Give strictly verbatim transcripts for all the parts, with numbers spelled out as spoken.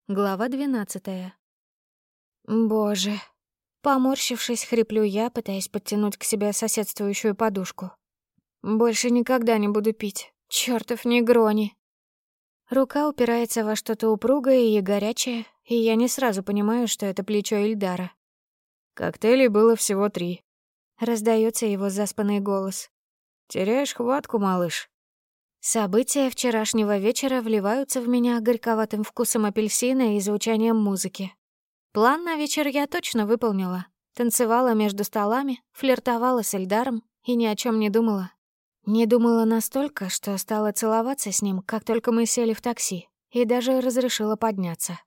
Глава двенадцатая. Боже. Поморщившись, хриплю я, пытаясь подтянуть к себе соседствующую подушку. Больше никогда не буду пить. Чёртов негрони. Рука упирается во что-то упругое и горячее, и я не сразу понимаю, что это плечо Ильдара. Коктейлей было всего три. Раздаётся его заспанный голос. Теряешь хватку, малыш. События вчерашнего вечера вливаются в меня горьковатым вкусом апельсина и звучанием музыки. План на вечер я точно выполнила. Танцевала между столами, флиртовала с Эльдаром и ни о чем не думала. Не думала настолько, что стала целоваться с ним, как только мы сели в такси, и даже разрешила подняться.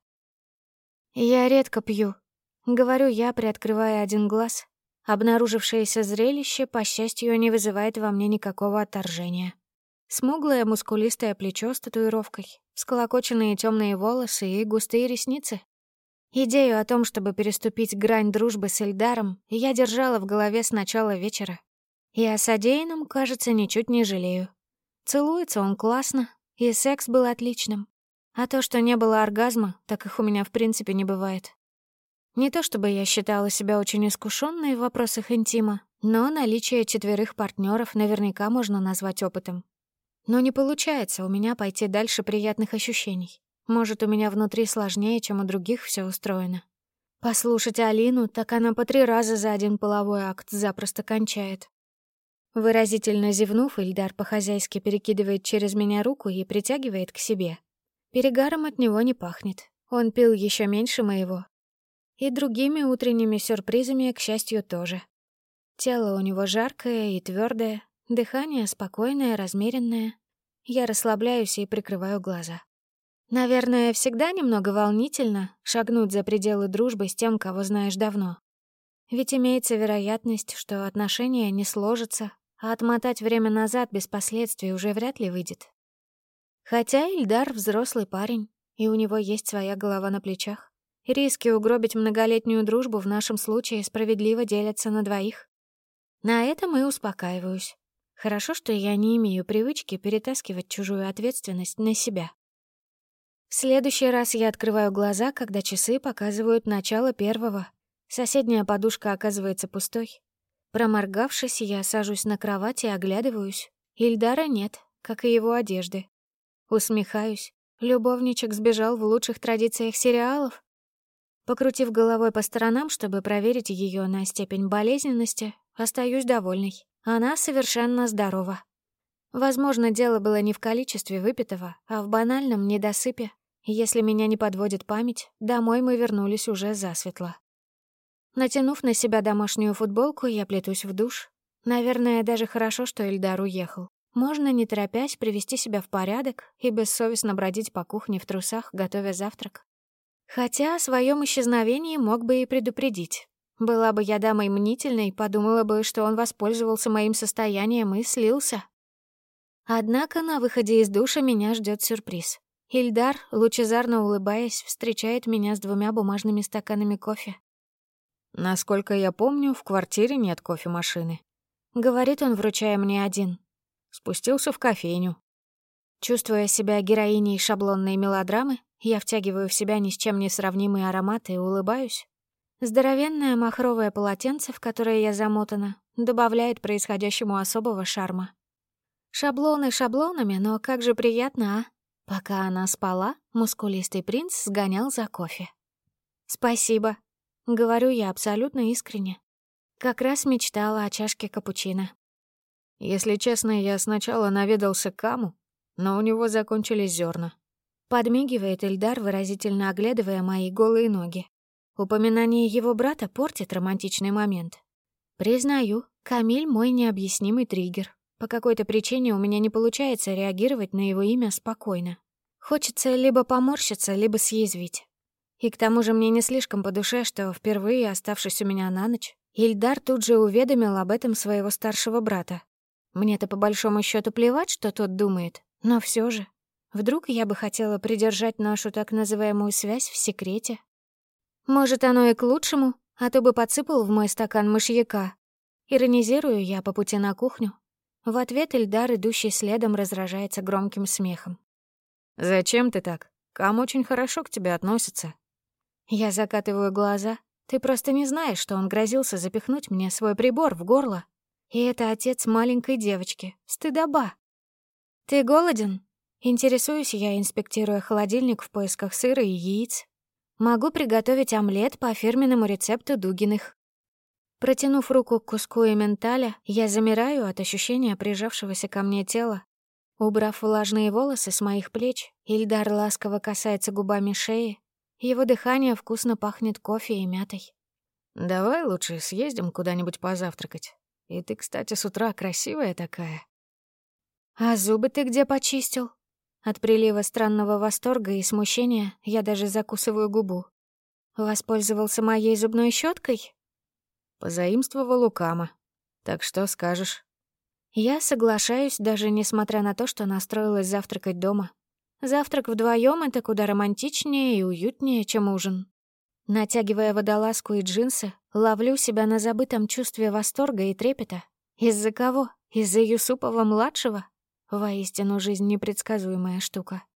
«Я редко пью», — говорю я, приоткрывая один глаз. Обнаружившееся зрелище, по счастью, не вызывает во мне никакого отторжения. Смуглое мускулистое плечо с татуировкой, всколокоченные темные волосы и густые ресницы. Идею о том, чтобы переступить грань дружбы с Эльдаром, я держала в голове с начала вечера. И о содеянном, кажется, ничуть не жалею. Целуется он классно, и секс был отличным. А то, что не было оргазма, так их у меня в принципе не бывает. Не то чтобы я считала себя очень искушенной в вопросах интима, но наличие четверых партнеров наверняка можно назвать опытом. Но не получается у меня пойти дальше приятных ощущений. Может, у меня внутри сложнее, чем у других все устроено. Послушать Алину, так она по три раза за один половой акт запросто кончает. Выразительно зевнув, Ильдар по-хозяйски перекидывает через меня руку и притягивает к себе. Перегаром от него не пахнет. Он пил еще меньше моего. И другими утренними сюрпризами, к счастью, тоже. Тело у него жаркое и твердое, дыхание спокойное, размеренное. Я расслабляюсь и прикрываю глаза. Наверное, всегда немного волнительно шагнуть за пределы дружбы с тем, кого знаешь давно. Ведь имеется вероятность, что отношения не сложатся, а отмотать время назад без последствий уже вряд ли выйдет. Хотя Ильдар взрослый парень, и у него есть своя голова на плечах. Риски угробить многолетнюю дружбу в нашем случае справедливо делятся на двоих. На этом и успокаиваюсь. Хорошо, что я не имею привычки перетаскивать чужую ответственность на себя. В следующий раз я открываю глаза, когда часы показывают начало первого. Соседняя подушка оказывается пустой. Проморгавшись, я сажусь на кровать и оглядываюсь. Ильдара нет, как и его одежды. Усмехаюсь. Любовничек сбежал в лучших традициях сериалов. Покрутив головой по сторонам, чтобы проверить ее на степень болезненности, остаюсь довольной. Она совершенно здорова. Возможно, дело было не в количестве выпитого, а в банальном недосыпе. Если меня не подводит память, домой мы вернулись уже засветло. Натянув на себя домашнюю футболку, я плетусь в душ. Наверное, даже хорошо, что Ильдар уехал. Можно, не торопясь, привести себя в порядок и бессовестно бродить по кухне в трусах, готовя завтрак. Хотя о своем исчезновении мог бы и предупредить. Была бы я дамой мнительной, подумала бы, что он воспользовался моим состоянием и слился. Однако на выходе из душа меня ждет сюрприз. Ильдар, лучезарно улыбаясь, встречает меня с двумя бумажными стаканами кофе. «Насколько я помню, в квартире нет кофемашины», — говорит он, вручая мне один. Спустился в кофейню. Чувствуя себя героиней шаблонной мелодрамы, я втягиваю в себя ни с чем не сравнимые ароматы и улыбаюсь. Здоровенное махровое полотенце, в которое я замотана, добавляет происходящему особого шарма. Шаблоны шаблонами, но как же приятно, а? Пока она спала, мускулистый принц сгонял за кофе. «Спасибо», — говорю я абсолютно искренне. Как раз мечтала о чашке капучино. Если честно, я сначала наведался к Каму, но у него закончились зерна. Подмигивает Ильдар, выразительно оглядывая мои голые ноги. Упоминание его брата портит романтичный момент. Признаю, Камиль — мой необъяснимый триггер. По какой-то причине у меня не получается реагировать на его имя спокойно. Хочется либо поморщиться, либо съязвить. И к тому же мне не слишком по душе, что, впервые оставшись у меня на ночь, Ильдар тут же уведомил об этом своего старшего брата. Мне-то по большому счету плевать, что тот думает, но все же. Вдруг я бы хотела придержать нашу так называемую связь в секрете. Может, оно и к лучшему, а то бы подсыпал в мой стакан мышьяка. Иронизирую я по пути на кухню. В ответ Ильдар, идущий следом, разражается громким смехом. «Зачем ты так? Кам очень хорошо к тебе относится». Я закатываю глаза. Ты просто не знаешь, что он грозился запихнуть мне свой прибор в горло. И это отец маленькой девочки. Стыдоба. «Ты голоден?» Интересуюсь я, инспектируя холодильник в поисках сыра и яиц. Могу приготовить омлет по фирменному рецепту Дугиных. Протянув руку к куску эмменталя, я замираю от ощущения прижавшегося ко мне тела. Убрав влажные волосы с моих плеч, Ильдар ласково касается губами шеи. Его дыхание вкусно пахнет кофе и мятой. «Давай лучше съездим куда-нибудь позавтракать. И ты, кстати, с утра красивая такая». «А зубы ты где почистил?» От прилива странного восторга и смущения я даже закусываю губу. Воспользовался моей зубной щеткой? Позаимствовал у Кама. Так что скажешь? Я соглашаюсь, даже несмотря на то, что настроилась завтракать дома. Завтрак вдвоем это куда романтичнее и уютнее, чем ужин. Натягивая водолазку и джинсы, ловлю себя на забытом чувстве восторга и трепета. Из-за кого? Из-за Юсупова-младшего? Воистину, жизнь непредсказуемая штука.